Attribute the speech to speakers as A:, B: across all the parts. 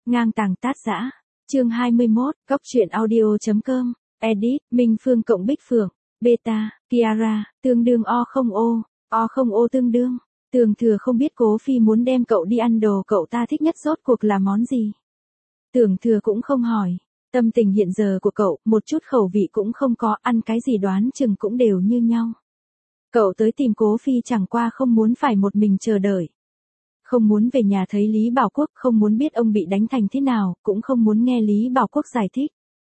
A: Ngang tàng tát dã. Chương 21, Góc truyện audio.com. Edit, Minh Phương cộng Bích Phượng. Beta, Kiara, tương đương O0O tương đương. Tưởng Thừa không biết Cố Phi muốn đem cậu đi ăn đồ cậu ta thích nhất rốt cuộc là món gì. Tưởng Thừa cũng không hỏi. Tâm tình hiện giờ của cậu, một chút khẩu vị cũng không có, ăn cái gì đoán chừng cũng đều như nhau. Cậu tới tìm Cố Phi chẳng qua không muốn phải một mình chờ đợi. Không muốn về nhà thấy Lý Bảo Quốc, không muốn biết ông bị đánh thành thế nào, cũng không muốn nghe Lý Bảo Quốc giải thích.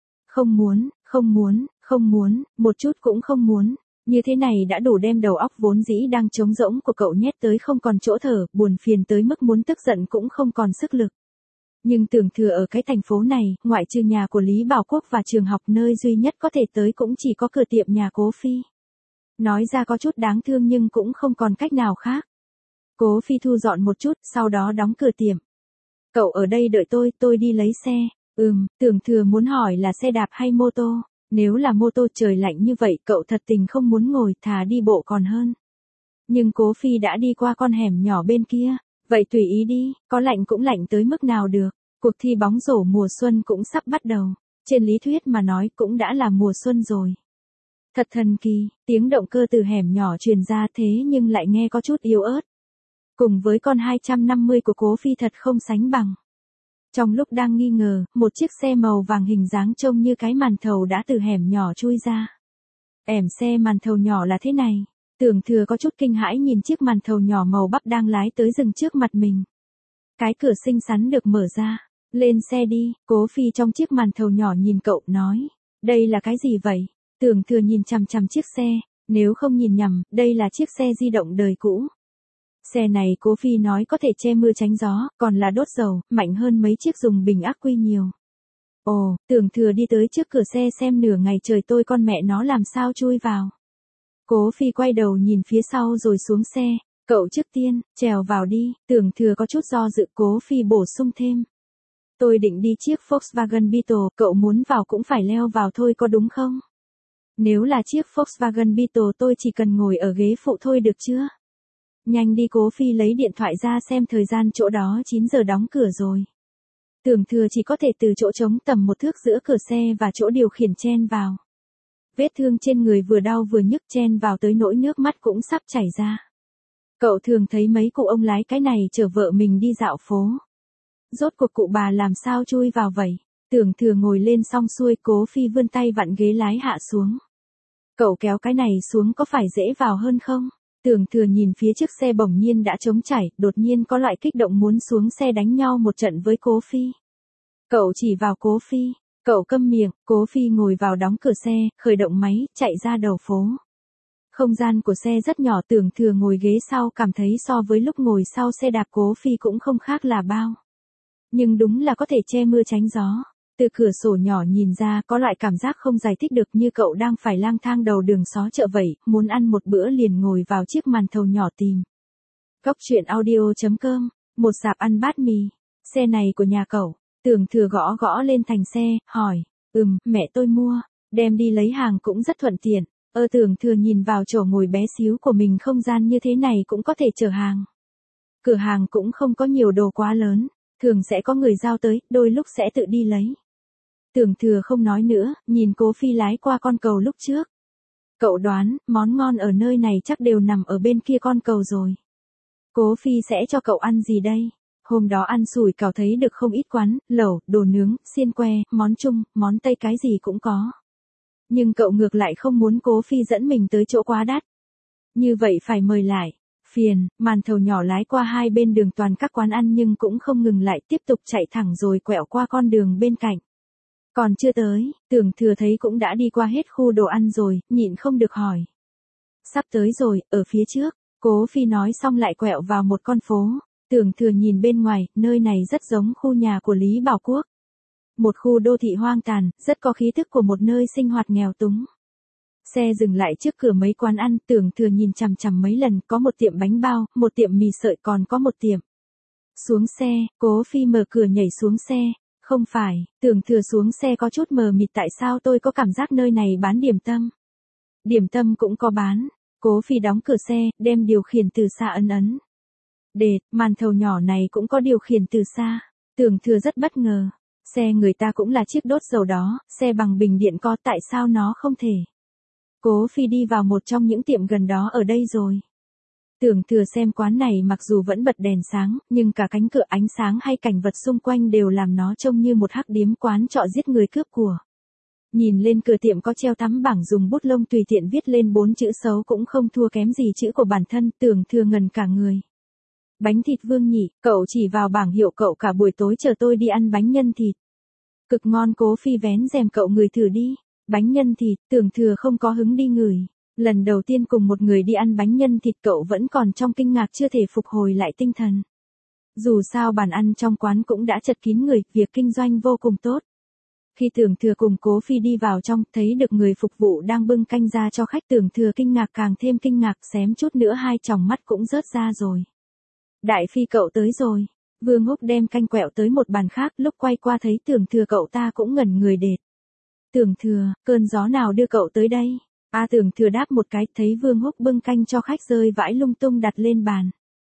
A: Không muốn, một chút cũng không muốn. Như thế này đã đủ đem đầu óc vốn dĩ đang trống rỗng của cậu nhét tới không còn chỗ thở, buồn phiền tới mức muốn tức giận cũng không còn sức lực. Nhưng Tưởng Thừa ở cái thành phố này, ngoại trừ nhà của Lý Bảo Quốc và trường học nơi duy nhất có thể tới cũng chỉ có cửa tiệm nhà Cố Phi. Nói ra có chút đáng thương nhưng cũng không còn cách nào khác. Cố Phi thu dọn một chút, sau đó đóng cửa tiệm. Cậu ở đây đợi tôi đi lấy xe. Tưởng Thừa muốn hỏi là xe đạp hay mô tô. Nếu là mô tô trời lạnh như vậy cậu thật tình không muốn ngồi, thà đi bộ còn hơn. Nhưng Cố Phi đã đi qua con hẻm nhỏ bên kia. Vậy tùy ý đi, có lạnh cũng lạnh tới mức nào được. Cuộc thi bóng rổ mùa xuân cũng sắp bắt đầu. Trên lý thuyết mà nói cũng đã là mùa xuân rồi. Thật thần kỳ, tiếng động cơ từ hẻm nhỏ truyền ra thế nhưng lại nghe có chút yếu ớt. Cùng với con 250 của Cố Phi thật không sánh bằng. Trong lúc đang nghi ngờ, một chiếc xe màu vàng hình dáng trông như cái màn thầu đã từ hẻm nhỏ chui ra. Xe màn thầu nhỏ là thế này. Tưởng Thừa có chút kinh hãi nhìn chiếc màn thầu nhỏ màu bắp đang lái tới dừng trước mặt mình. Cái cửa xinh xắn được mở ra. Lên xe đi, Cố Phi trong chiếc màn thầu nhỏ nhìn cậu nói. Đây là cái gì vậy? Tưởng Thừa nhìn chằm chằm chiếc xe. Nếu không nhìn nhầm, đây là chiếc xe di động đời cũ. Xe này Cố Phi nói có thể che mưa tránh gió, còn là đốt dầu, mạnh hơn mấy chiếc dùng bình ắc quy nhiều. Ồ, Tưởng Thừa đi tới trước cửa xe xem nửa ngày trời tôi con mẹ nó làm sao chui vào. Cố Phi quay đầu nhìn phía sau rồi xuống xe, cậu trước tiên, trèo vào đi, Tưởng Thừa có chút do dự. Cố Phi bổ sung thêm. Tôi định đi chiếc Volkswagen Beetle, cậu muốn vào cũng phải leo vào thôi có đúng không? Nếu là chiếc Volkswagen Beetle tôi chỉ cần ngồi ở ghế phụ thôi được chưa? Nhanh đi, Cố Phi lấy điện thoại ra xem thời gian, chỗ đó 9 giờ đóng cửa rồi. Tưởng Thừa chỉ có thể từ chỗ trống tầm 1 thước giữa cửa xe và chỗ điều khiển chen vào. Vết thương trên người vừa đau vừa nhức chen vào tới nỗi nước mắt cũng sắp chảy ra. Cậu thường thấy mấy cụ ông lái cái này chở vợ mình đi dạo phố. Rốt cuộc cụ bà làm sao chui vào vậy? Tưởng Thừa ngồi lên xong xuôi, Cố Phi vươn tay vặn ghế lái hạ xuống. Cậu kéo cái này xuống có phải dễ vào hơn không? Tưởng Thừa nhìn phía chiếc xe bỗng nhiên đã trống trải, đột nhiên có loại kích động muốn xuống xe đánh nhau một trận với Cố Phi. Cậu chỉ vào Cố Phi, cậu câm miệng. Cố Phi ngồi vào đóng cửa xe, khởi động máy, chạy ra đầu phố. Không gian của xe rất nhỏ, Tưởng Thừa ngồi ghế sau cảm thấy so với lúc ngồi sau xe đạp Cố Phi cũng không khác là bao. Nhưng đúng là có thể che mưa tránh gió. Từ cửa sổ nhỏ nhìn ra có loại cảm giác không giải thích được, như cậu đang phải lang thang đầu đường xó chợ vậy, muốn ăn một bữa liền ngồi vào chiếc màn thầu nhỏ tìm. Góc truyện audio.com, một sạp ăn bát mì. Xe này của nhà cậu? Tưởng Thừa gõ gõ lên thành xe, hỏi. Mẹ tôi mua, đem đi lấy hàng cũng rất thuận tiện. Tưởng Thừa nhìn vào chỗ ngồi bé xíu của mình, không gian như thế này cũng có thể chở hàng. Cửa hàng cũng không có nhiều đồ quá lớn, thường sẽ có người giao tới, đôi lúc sẽ tự đi lấy. Tưởng Thừa không nói nữa, nhìn Cố Phi lái qua con cầu lúc trước. Cậu đoán, món ngon ở nơi này chắc đều nằm ở bên kia con cầu rồi. Cố Phi sẽ cho cậu ăn gì đây? Hôm đó ăn sủi cảo thấy được không ít quán, lẩu, đồ nướng, xiên que, món Trung, món Tây cái gì cũng có. Nhưng cậu ngược lại không muốn Cố Phi dẫn mình tới chỗ quá đắt. Như vậy phải mời lại. Phiền, màn thầu nhỏ lái qua hai bên đường toàn các quán ăn nhưng cũng không ngừng lại, tiếp tục chạy thẳng rồi quẹo qua con đường bên cạnh. Còn chưa tới, Tưởng Thừa thấy cũng đã đi qua hết khu đồ ăn rồi, nhịn không được hỏi. Sắp tới rồi, ở phía trước. Cố Phi nói xong lại quẹo vào một con phố. Tưởng Thừa nhìn bên ngoài, nơi này rất giống khu nhà của Lý Bảo Quốc. Một khu đô thị hoang tàn, rất có khí thức của một nơi sinh hoạt nghèo túng. Xe dừng lại trước cửa mấy quán ăn, Tưởng Thừa nhìn chằm chằm mấy lần, có một tiệm bánh bao, một tiệm mì sợi, còn có một tiệm. Xuống xe, Cố Phi mở cửa nhảy xuống xe. Không phải, Tưởng Thừa xuống xe có chút mờ mịt, tại sao tôi có cảm giác nơi này bán điểm tâm? Điểm tâm cũng có bán. Cố Phi đóng cửa xe, đem điều khiển từ xa ấn. Màn thầu nhỏ này cũng có điều khiển từ xa. Tưởng Thừa rất bất ngờ. Xe người ta cũng là chiếc đốt dầu đó, xe bằng bình điện có, tại sao nó không thể? Cố Phi đi vào một trong những tiệm gần đó ở đây rồi. Tưởng Thừa xem quán này mặc dù vẫn bật đèn sáng, nhưng cả cánh cửa ánh sáng hay cảnh vật xung quanh đều làm nó trông như một hắc điếm quán trọ giết người cướp của. Nhìn lên cửa tiệm có treo tấm bảng dùng bút lông tùy tiện viết lên 4 chữ xấu cũng không thua kém gì chữ của bản thân, Tưởng Thừa ngần cả người. Bánh thịt Vương nhỉ, cậu chỉ vào bảng hiệu cậu cả buổi tối chờ tôi đi ăn bánh nhân thịt. Cực ngon. Cố Phi vén rèm cậu ngửi thử đi. Bánh nhân thịt, Tưởng Thừa không có hứng đi ngửi. Lần đầu tiên cùng một người đi ăn bánh nhân thịt cậu vẫn còn trong kinh ngạc chưa thể phục hồi lại tinh thần. Dù sao bàn ăn trong quán cũng đã chật kín người, việc kinh doanh vô cùng tốt. Khi Tưởng Thừa cùng Cố Phi đi vào trong, thấy được người phục vụ đang bưng canh ra cho khách, Tưởng Thừa kinh ngạc càng thêm kinh ngạc, xém chút nữa hai tròng mắt cũng rớt ra rồi. Đại Phi cậu tới rồi. Vương Húc đem canh quẹo tới một bàn khác, lúc quay qua thấy Tưởng Thừa cậu ta cũng ngẩn người đệt. Tưởng Thừa, cơn gió nào đưa cậu tới đây? Tưởng Thừa đáp một cái, thấy Vương Húc bưng canh cho khách rơi vãi lung tung đặt lên bàn.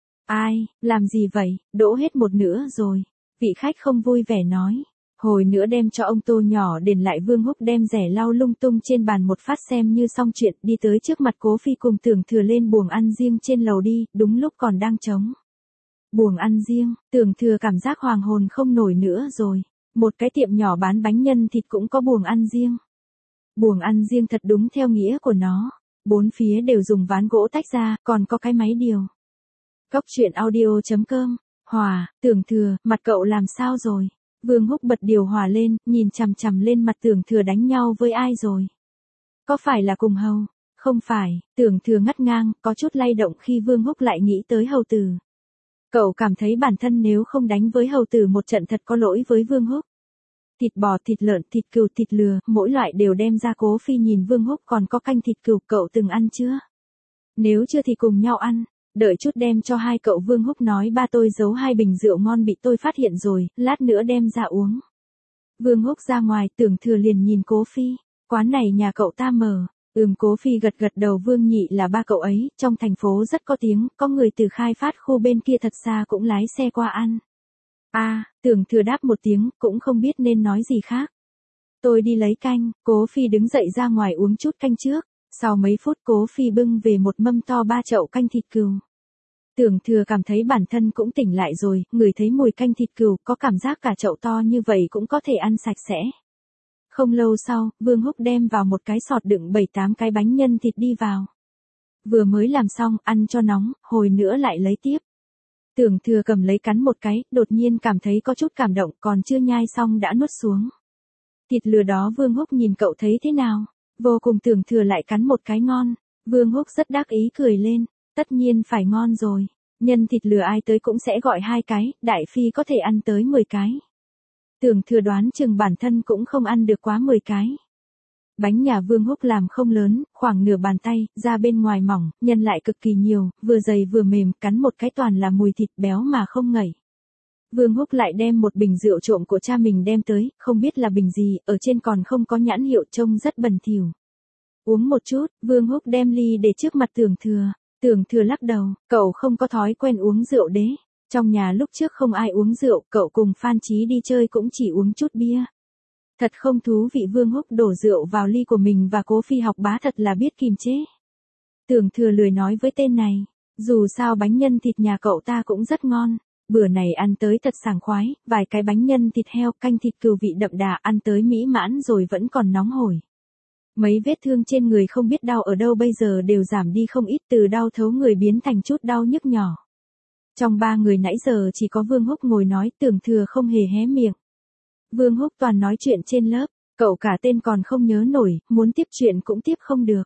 A: Ai, làm gì vậy, đổ hết một nửa rồi. Vị khách không vui vẻ nói. Hồi nữa đem cho ông tô nhỏ đền lại. Vương Húc đem rẻ lau lung tung trên bàn một phát xem như xong chuyện, đi tới trước mặt Cố Phi cùng Tưởng Thừa lên buồng ăn riêng trên lầu đi, đúng lúc còn đang trống. Buồng ăn riêng, Tưởng Thừa cảm giác hoàng hồn không nổi nữa rồi. Một cái tiệm nhỏ bán bánh nhân thịt cũng có buồng ăn riêng. Buồng ăn riêng thật đúng theo nghĩa của nó. Bốn phía đều dùng ván gỗ tách ra, còn có cái máy điều. Góc truyện audio.com. Hòa, Tưởng Thừa, mặt cậu làm sao rồi? Vương Húc bật điều hòa lên, nhìn chằm chằm lên mặt Tưởng Thừa. Đánh nhau với ai rồi? Có phải là cùng Hầu? Không phải. Tưởng Thừa ngắt ngang, có chút lay động khi Vương Húc lại nghĩ tới Hầu Tử. Cậu cảm thấy bản thân nếu không đánh với Hầu Tử một trận thật có lỗi với Vương Húc. Thịt bò, thịt lợn, thịt cừu, thịt lừa, mỗi loại đều đem ra. Cố Phi nhìn Vương Húc. Còn có canh thịt cừu, cậu từng ăn chưa? Nếu chưa thì cùng nhau ăn. Đợi chút đem cho hai cậu. Vương Húc nói ba tôi giấu 2 bình rượu ngon bị tôi phát hiện rồi, lát nữa đem ra uống. Vương Húc ra ngoài, Tưởng Thừa liền nhìn Cố Phi. Quán này nhà cậu ta mở. Cố Phi gật gật đầu. Vương Nhị là ba cậu ấy, trong thành phố rất có tiếng, có người từ khai phát khu bên kia thật xa cũng lái xe qua ăn. Tưởng Thừa đáp một tiếng, cũng không biết nên nói gì khác. Tôi đi lấy canh. Cố Phi đứng dậy ra ngoài uống chút canh trước. Sau mấy phút Cố Phi bưng về một mâm to 3 chậu canh thịt cừu. Tưởng Thừa cảm thấy bản thân cũng tỉnh lại rồi, ngửi thấy mùi canh thịt cừu, có cảm giác cả chậu to như vậy cũng có thể ăn sạch sẽ. Không lâu sau, Vương Húc đem vào một cái sọt đựng 7-8 cái bánh nhân thịt đi vào. Vừa mới làm xong, ăn cho nóng, hồi nữa lại lấy tiếp. Tưởng Thừa cầm lấy cắn một cái, đột nhiên cảm thấy có chút cảm động, còn chưa nhai xong đã nuốt xuống. Thịt lừa đó Vương Húc nhìn cậu thấy thế nào? Vô cùng. Tưởng Thừa lại cắn một cái ngon. Vương Húc rất đắc ý cười lên. Tất nhiên phải ngon rồi. Nhân thịt lừa ai tới cũng sẽ gọi 2 cái, Đại Phi có thể ăn tới 10 cái. Tưởng Thừa đoán chừng bản thân cũng không ăn được quá 10 cái. Bánh nhà Vương Húc làm không lớn, khoảng nửa bàn tay, da bên ngoài mỏng, nhân lại cực kỳ nhiều, vừa dày vừa mềm, cắn một cái toàn là mùi thịt béo mà không ngậy. Vương Húc lại đem một bình rượu trộm của cha mình đem tới, không biết là bình gì, ở trên còn không có nhãn hiệu, trông rất bẩn thỉu. Uống một chút. Vương Húc đem ly để trước mặt Tưởng Thừa. Tưởng Thừa lắc đầu, cậu không có thói quen uống rượu đấy. Trong nhà lúc trước không ai uống rượu, cậu cùng Phan Chí đi chơi cũng chỉ uống chút bia. Thật không thú vị. Vương Húc đổ rượu vào ly của mình và Cố Phi học bá thật là biết kiềm chế. Tưởng Thừa lười nói với tên này. Dù sao bánh nhân thịt nhà cậu ta cũng rất ngon. Bữa này ăn tới thật sảng khoái, vài cái bánh nhân thịt heo, canh thịt cừu vị đậm đà, ăn tới mỹ mãn rồi vẫn còn nóng hổi. Mấy vết thương trên người không biết đau ở đâu bây giờ đều giảm đi không ít, từ đau thấu người biến thành chút đau nhức nhỏ. Trong 3 người nãy giờ chỉ có Vương Húc ngồi nói, Tưởng Thừa không hề hé miệng. Vương Húc toàn nói chuyện trên lớp, cậu cả tên còn không nhớ nổi, muốn tiếp chuyện cũng tiếp không được.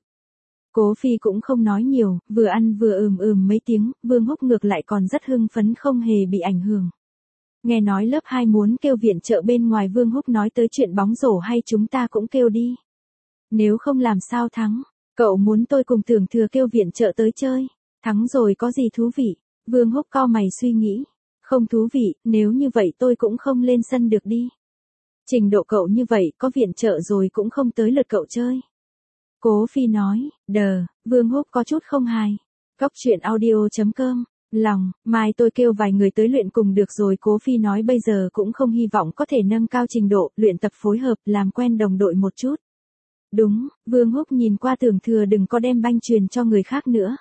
A: Cố Phi cũng không nói nhiều, vừa ăn vừa mấy tiếng, Vương Húc ngược lại còn rất hưng phấn không hề bị ảnh hưởng. Nghe nói lớp 2 muốn kêu viện trợ bên ngoài. Vương Húc nói tới chuyện bóng rổ hay chúng ta cũng kêu đi. Nếu không làm sao thắng? Cậu muốn tôi cùng Tưởng Thừa kêu viện trợ tới chơi. Thắng rồi có gì thú vị? Vương Húc cau mày suy nghĩ. Không thú vị, nếu như vậy tôi cũng không lên sân được đi. Trình độ cậu như vậy, có viện trợ rồi cũng không tới lượt cậu chơi. Cố Phi nói, Vương Húc có chút không hài. Góc truyện audio.com lòng, mai tôi kêu vài người tới luyện cùng được rồi. Cố Phi nói bây giờ cũng không hy vọng có thể nâng cao trình độ, luyện tập phối hợp, làm quen đồng đội một chút. Đúng, Vương Húc nhìn qua Tưởng Thừa đừng có đem banh truyền cho người khác nữa.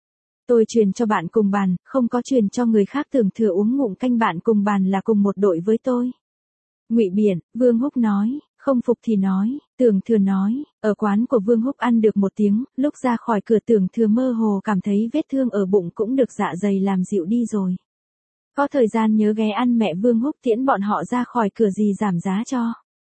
A: Tôi truyền cho bạn cùng bàn, không có truyền cho người khác. Tưởng Thừa uống ngụm canh, bạn cùng bàn là cùng một đội với tôi. Ngụy Biển, Vương Húc nói, không phục thì nói. Tưởng Thừa nói, ở quán của Vương Húc ăn được một tiếng, lúc ra khỏi cửa Tưởng Thừa mơ hồ cảm thấy vết thương ở bụng cũng được dạ dày làm dịu đi rồi. Có thời gian nhớ ghé ăn, mẹ Vương Húc tiễn bọn họ ra khỏi cửa gì giảm giá cho.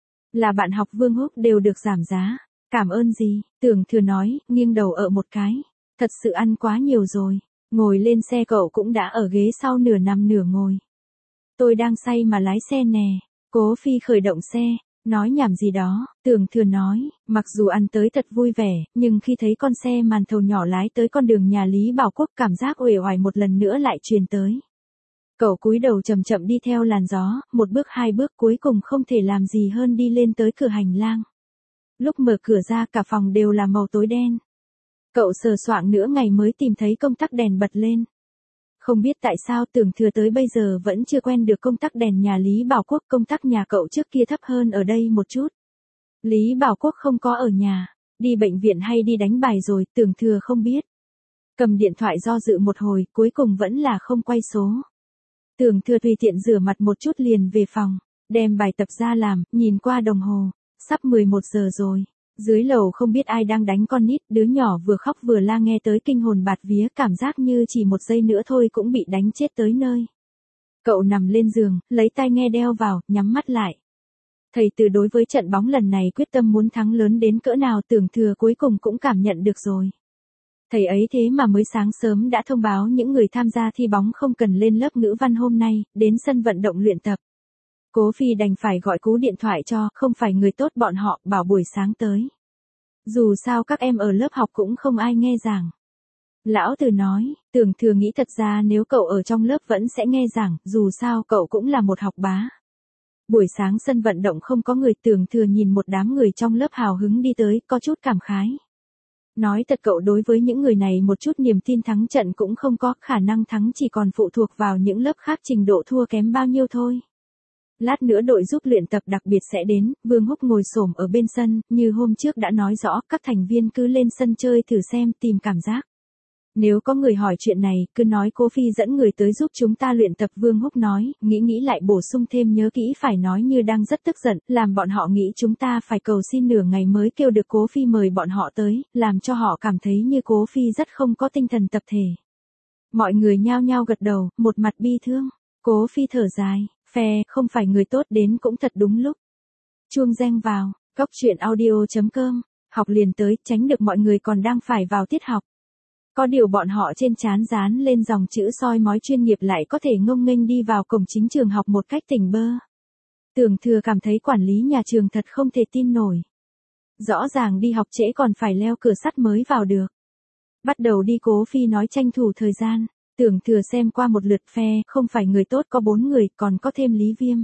A: Là bạn học Vương Húc đều được giảm giá. Cảm ơn gì, Tưởng Thừa nói, nghiêng đầu ở một cái. Thật sự ăn quá nhiều rồi. Ngồi lên xe cậu cũng đã ở ghế sau nửa nằm nửa ngồi. Tôi đang say mà lái xe nè. Cố Phi khởi động xe. Nói nhảm gì đó, Tưởng Thừa nói, mặc dù ăn tới thật vui vẻ, nhưng khi thấy con xe màn thầu nhỏ lái tới con đường nhà Lý Bảo Quốc, cảm giác uể oải một lần nữa lại truyền tới. Cậu cúi đầu chậm chậm đi theo làn gió, một bước hai bước cuối cùng không thể làm gì hơn đi lên tới cửa hành lang. Lúc mở cửa ra cả phòng đều là màu tối đen. Cậu sờ soạng nửa ngày mới tìm thấy công tắc đèn bật lên. Không biết tại sao Tưởng Thừa tới bây giờ vẫn chưa quen được công tắc đèn nhà Lý Bảo Quốc. Công tắc nhà cậu trước kia thấp hơn ở đây một chút. Lý Bảo Quốc không có ở nhà, đi bệnh viện hay đi đánh bài rồi, Tưởng Thừa không biết. Cầm điện thoại do dự một hồi, cuối cùng vẫn là không quay số. Tưởng Thừa tùy tiện rửa mặt một chút liền về phòng, đem bài tập ra làm, nhìn qua đồng hồ, sắp 11 giờ rồi. Dưới lầu không biết ai đang đánh con nít, đứa nhỏ vừa khóc vừa la nghe tới kinh hồn bạt vía, cảm giác như chỉ một giây nữa thôi cũng bị đánh chết tới nơi. Cậu nằm lên giường, lấy tai nghe đeo vào, nhắm mắt lại. Thầy Từ đối với trận bóng lần này quyết tâm muốn thắng lớn đến cỡ nào Tưởng Thừa cuối cùng cũng cảm nhận được rồi. Thầy ấy thế mà mới sáng sớm đã thông báo những người tham gia thi bóng không cần lên lớp ngữ văn hôm nay, đến sân vận động luyện tập. Cố Phi đành phải gọi cú điện thoại cho, không phải người tốt bọn họ, bảo buổi sáng tới. Dù sao các em ở lớp học cũng không ai nghe giảng. Lão Từ nói, Tưởng Thừa nghĩ thật ra nếu cậu ở trong lớp vẫn sẽ nghe giảng, dù sao cậu cũng là một học bá. Buổi sáng sân vận động không có người, Tưởng Thừa nhìn một đám người trong lớp hào hứng đi tới, có chút cảm khái. Nói thật cậu đối với những người này một chút niềm tin thắng trận cũng không có, khả năng thắng chỉ còn phụ thuộc vào những lớp khác trình độ thua kém bao nhiêu thôi. Lát nữa đội giúp luyện tập đặc biệt sẽ đến, Vương Húc ngồi xổm ở bên sân, như hôm trước đã nói rõ, các thành viên cứ lên sân chơi thử xem, tìm cảm giác. Nếu có người hỏi chuyện này, cứ nói Cố Phi dẫn người tới giúp chúng ta luyện tập. Vương Húc nói, nghĩ lại bổ sung thêm, nhớ kỹ phải nói như đang rất tức giận, làm bọn họ nghĩ chúng ta phải cầu xin nửa ngày mới kêu được Cố Phi mời bọn họ tới, làm cho họ cảm thấy như Cố Phi rất không có tinh thần tập thể. Mọi người nhao nhao gật đầu, một mặt bi thương. Cố Phi thở dài, phe, không phải người tốt đến cũng thật đúng lúc. Chuông reng vào, góc truyện audio.com, học liền tới, tránh được mọi người còn đang phải vào tiết học. Có điều bọn họ trên trán dán lên dòng chữ soi mói chuyên nghiệp lại có thể ngông nghênh đi vào cổng chính trường học một cách tỉnh bơ. Tưởng Thừa cảm thấy quản lý nhà trường thật không thể tin nổi. Rõ ràng đi học trễ còn phải leo cửa sắt mới vào được. Bắt đầu đi, Cố Phi nói tranh thủ thời gian. Tưởng Thừa xem qua một lượt phe, không phải người tốt có 4 người, còn có thêm Lý Viêm.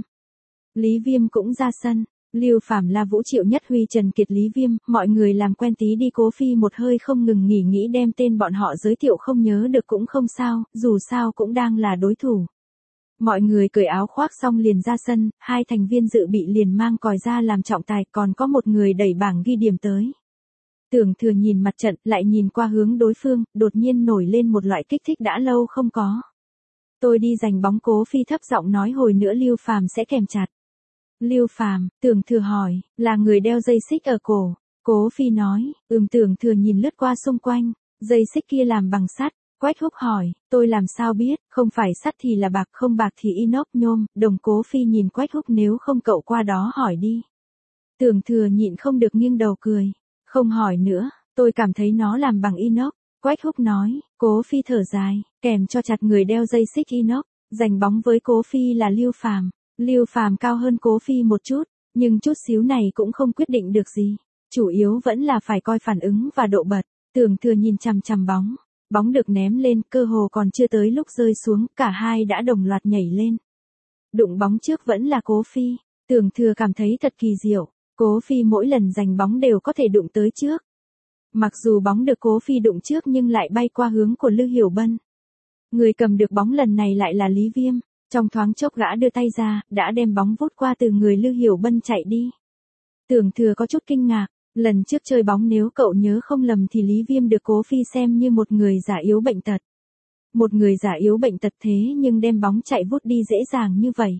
A: Lý Viêm cũng ra sân. Lưu Phàm, La Vũ, Triệu Nhất Huy, Trần Kiệt, Lý Viêm, mọi người làm quen tí đi. Cố Phi một hơi không ngừng nghĩ đem tên bọn họ giới thiệu không nhớ được cũng không sao, dù sao cũng đang là đối thủ. Mọi người cởi áo khoác xong liền ra sân, 2 thành viên dự bị liền mang còi ra làm trọng tài, còn có một người đẩy bảng ghi điểm tới. Tưởng Thừa nhìn mặt trận, lại nhìn qua hướng đối phương, đột nhiên nổi lên một loại kích thích đã lâu không có. Tôi đi giành bóng, Cố Phi thấp giọng nói, hồi nữa Lưu Phàm sẽ kèm chặt. Lưu Phàm, Tưởng Thừa hỏi, là người đeo dây xích ở cổ. Cố Phi nói, Tưởng Thừa nhìn lướt qua xung quanh, dây xích kia làm bằng sắt. Quách Húc hỏi, tôi làm sao biết, không phải sắt thì là bạc, không bạc thì inox, nhôm, đồng. Cố Phi nhìn Quách Húc, nếu không cậu qua đó hỏi đi. Tưởng Thừa nhịn không được nghiêng đầu cười, không hỏi nữa, tôi cảm thấy nó làm bằng inox. Quách Húc nói, Cố Phi thở dài, kèm cho chặt người đeo dây xích inox, giành bóng với Cố Phi là Lưu Phàm. Lưu Phàm cao hơn Cố Phi một chút, nhưng chút xíu này cũng không quyết định được gì. Chủ yếu vẫn là phải coi phản ứng và độ bật. Tưởng Thừa nhìn chằm chằm bóng. Bóng được ném lên, cơ hồ còn chưa tới lúc rơi xuống, cả hai đã đồng loạt nhảy lên. Đụng bóng trước vẫn là Cố Phi. Tưởng Thừa cảm thấy thật kỳ diệu. Cố Phi mỗi lần giành bóng đều có thể đụng tới trước. Mặc dù bóng được Cố Phi đụng trước nhưng lại bay qua hướng của Lư Hiểu Bân. Người cầm được bóng lần này lại là Lý Viêm, trong thoáng chốc gã đưa tay ra, đã đem bóng vút qua từ người Lư Hiểu Bân chạy đi. Tưởng Thừa có chút kinh ngạc, lần trước chơi bóng nếu cậu nhớ không lầm thì Lý Viêm được Cố Phi xem như một người già yếu bệnh tật. Một người già yếu bệnh tật thế nhưng đem bóng chạy vút đi dễ dàng như vậy.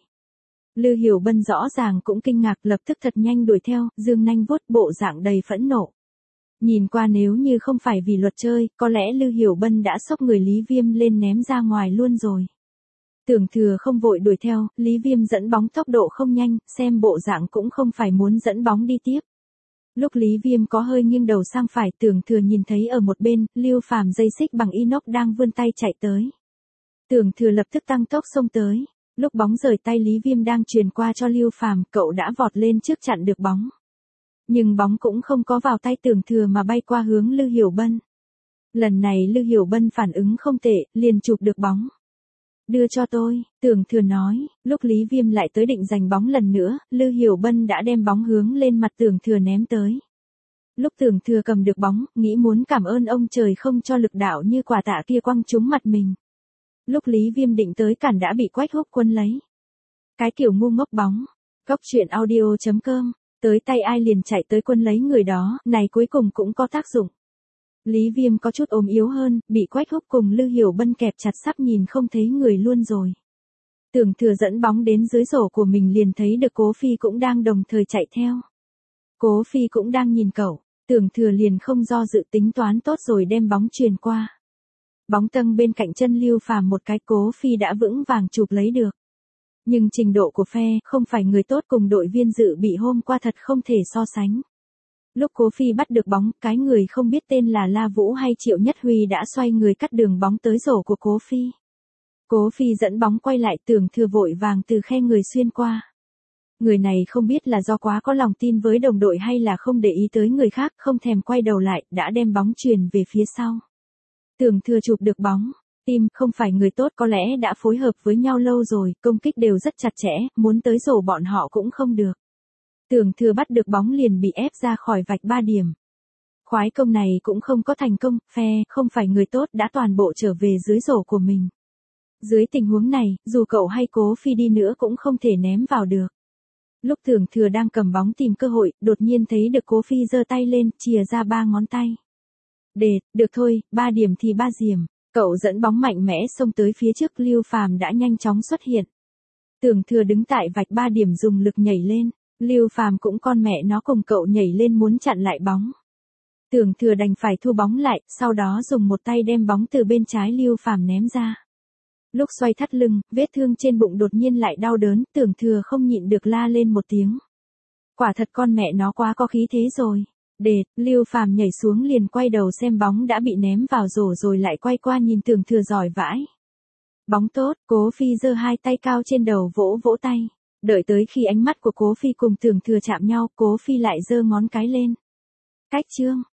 A: Lư Hiểu Bân rõ ràng cũng kinh ngạc, lập tức thật nhanh đuổi theo, dương nanh vuốt, bộ dạng đầy phẫn nộ. Nhìn qua nếu như không phải vì luật chơi, có lẽ Lư Hiểu Bân đã xốc người Lý Viêm lên ném ra ngoài luôn rồi. Tưởng Thừa không vội đuổi theo, Lý Viêm dẫn bóng tốc độ không nhanh, xem bộ dạng cũng không phải muốn dẫn bóng đi tiếp. Lúc Lý Viêm có hơi nghiêng đầu sang phải, Tưởng Thừa nhìn thấy ở một bên, Lưu Phàm dây xích bằng inox đang vươn tay chạy tới. Tưởng Thừa lập tức tăng tốc xông tới. Lúc bóng rời tay Lý Viêm đang truyền qua cho Lưu Phàm, cậu đã vọt lên trước chặn được bóng. Nhưng bóng cũng không có vào tay Tưởng Thừa mà bay qua hướng Lư Hiểu Bân. Lần này Lư Hiểu Bân phản ứng không tệ, liền chụp được bóng. Đưa cho tôi, Tưởng Thừa nói, lúc Lý Viêm lại tới định giành bóng lần nữa, Lư Hiểu Bân đã đem bóng hướng lên mặt Tưởng Thừa ném tới. Lúc Tưởng Thừa cầm được bóng, nghĩ muốn cảm ơn ông trời không cho lực đạo như quả tạ kia quăng trúng mặt mình. Lúc Lý Viêm định tới cản đã bị Quách Húc Quân lấy. Cái kiểu ngu ngốc bóng. Góc truyện audio.com, tới tay ai liền chạy tới quân lấy người đó, này cuối cùng cũng có tác dụng. Lý Viêm có chút ốm yếu hơn, bị Quách Húc cùng Lư Hiểu Bân kẹp chặt sắp nhìn không thấy người luôn rồi. Tưởng Thừa dẫn bóng đến dưới rổ của mình liền thấy được Cố Phi cũng đang đồng thời chạy theo. Cố Phi cũng đang nhìn cậu, Tưởng Thừa liền không do dự tính toán tốt rồi đem bóng truyền qua. Bóng tâng bên cạnh chân Lưu Phàm một cái, Cố Phi đã vững vàng chụp lấy được. Nhưng trình độ của phe không phải người tốt cùng đội viên dự bị hôm qua thật không thể so sánh. Lúc Cố Phi bắt được bóng, cái người không biết tên là La Vũ hay Triệu Nhất Huy đã xoay người cắt đường bóng tới rổ của Cố Phi. Cố Phi dẫn bóng quay lại, Tưởng Thừa vội vàng từ khe người xuyên qua. Người này không biết là do quá có lòng tin với đồng đội hay là không để ý tới người khác, không thèm quay đầu lại, đã đem bóng truyền về phía sau. Tưởng Thừa chụp được bóng. Team không phải người tốt có lẽ đã phối hợp với nhau lâu rồi, công kích đều rất chặt chẽ, muốn tới rổ bọn họ cũng không được. Tưởng Thừa bắt được bóng liền bị ép ra khỏi vạch 3 điểm. Khoái công này cũng không có thành công, phe không phải người tốt đã toàn bộ trở về dưới rổ của mình. Dưới tình huống này, dù cậu hay Cố Phi đi nữa cũng không thể ném vào được. Lúc Tưởng Thừa đang cầm bóng tìm cơ hội, đột nhiên thấy được Cố Phi giơ tay lên, chìa ra 3 ngón tay. Được thôi, 3 điểm thì 3 điểm. Cậu dẫn bóng mạnh mẽ xông tới phía trước, Lưu Phàm đã nhanh chóng xuất hiện. Tưởng Thừa đứng tại vạch 3 điểm dùng lực nhảy lên, Lưu Phàm cũng con mẹ nó cùng cậu nhảy lên muốn chặn lại bóng. Tưởng Thừa đành phải thu bóng lại, sau đó dùng một tay đem bóng từ bên trái Lưu Phàm ném ra. Lúc xoay thắt lưng, vết thương trên bụng đột nhiên lại đau đớn, Tưởng Thừa không nhịn được la lên một tiếng. Quả thật con mẹ nó quá có khí thế rồi. Lưu Phàm nhảy xuống liền quay đầu xem bóng đã bị ném vào rổ rồi lại quay qua nhìn Tưởng Thừa giỏi vãi. Bóng tốt, Cố Phi giơ 2 tay cao trên đầu vỗ vỗ tay. Đợi tới khi ánh mắt của Cố Phi cùng Tưởng Thừa chạm nhau, Cố Phi lại giơ ngón cái lên. Cách chương.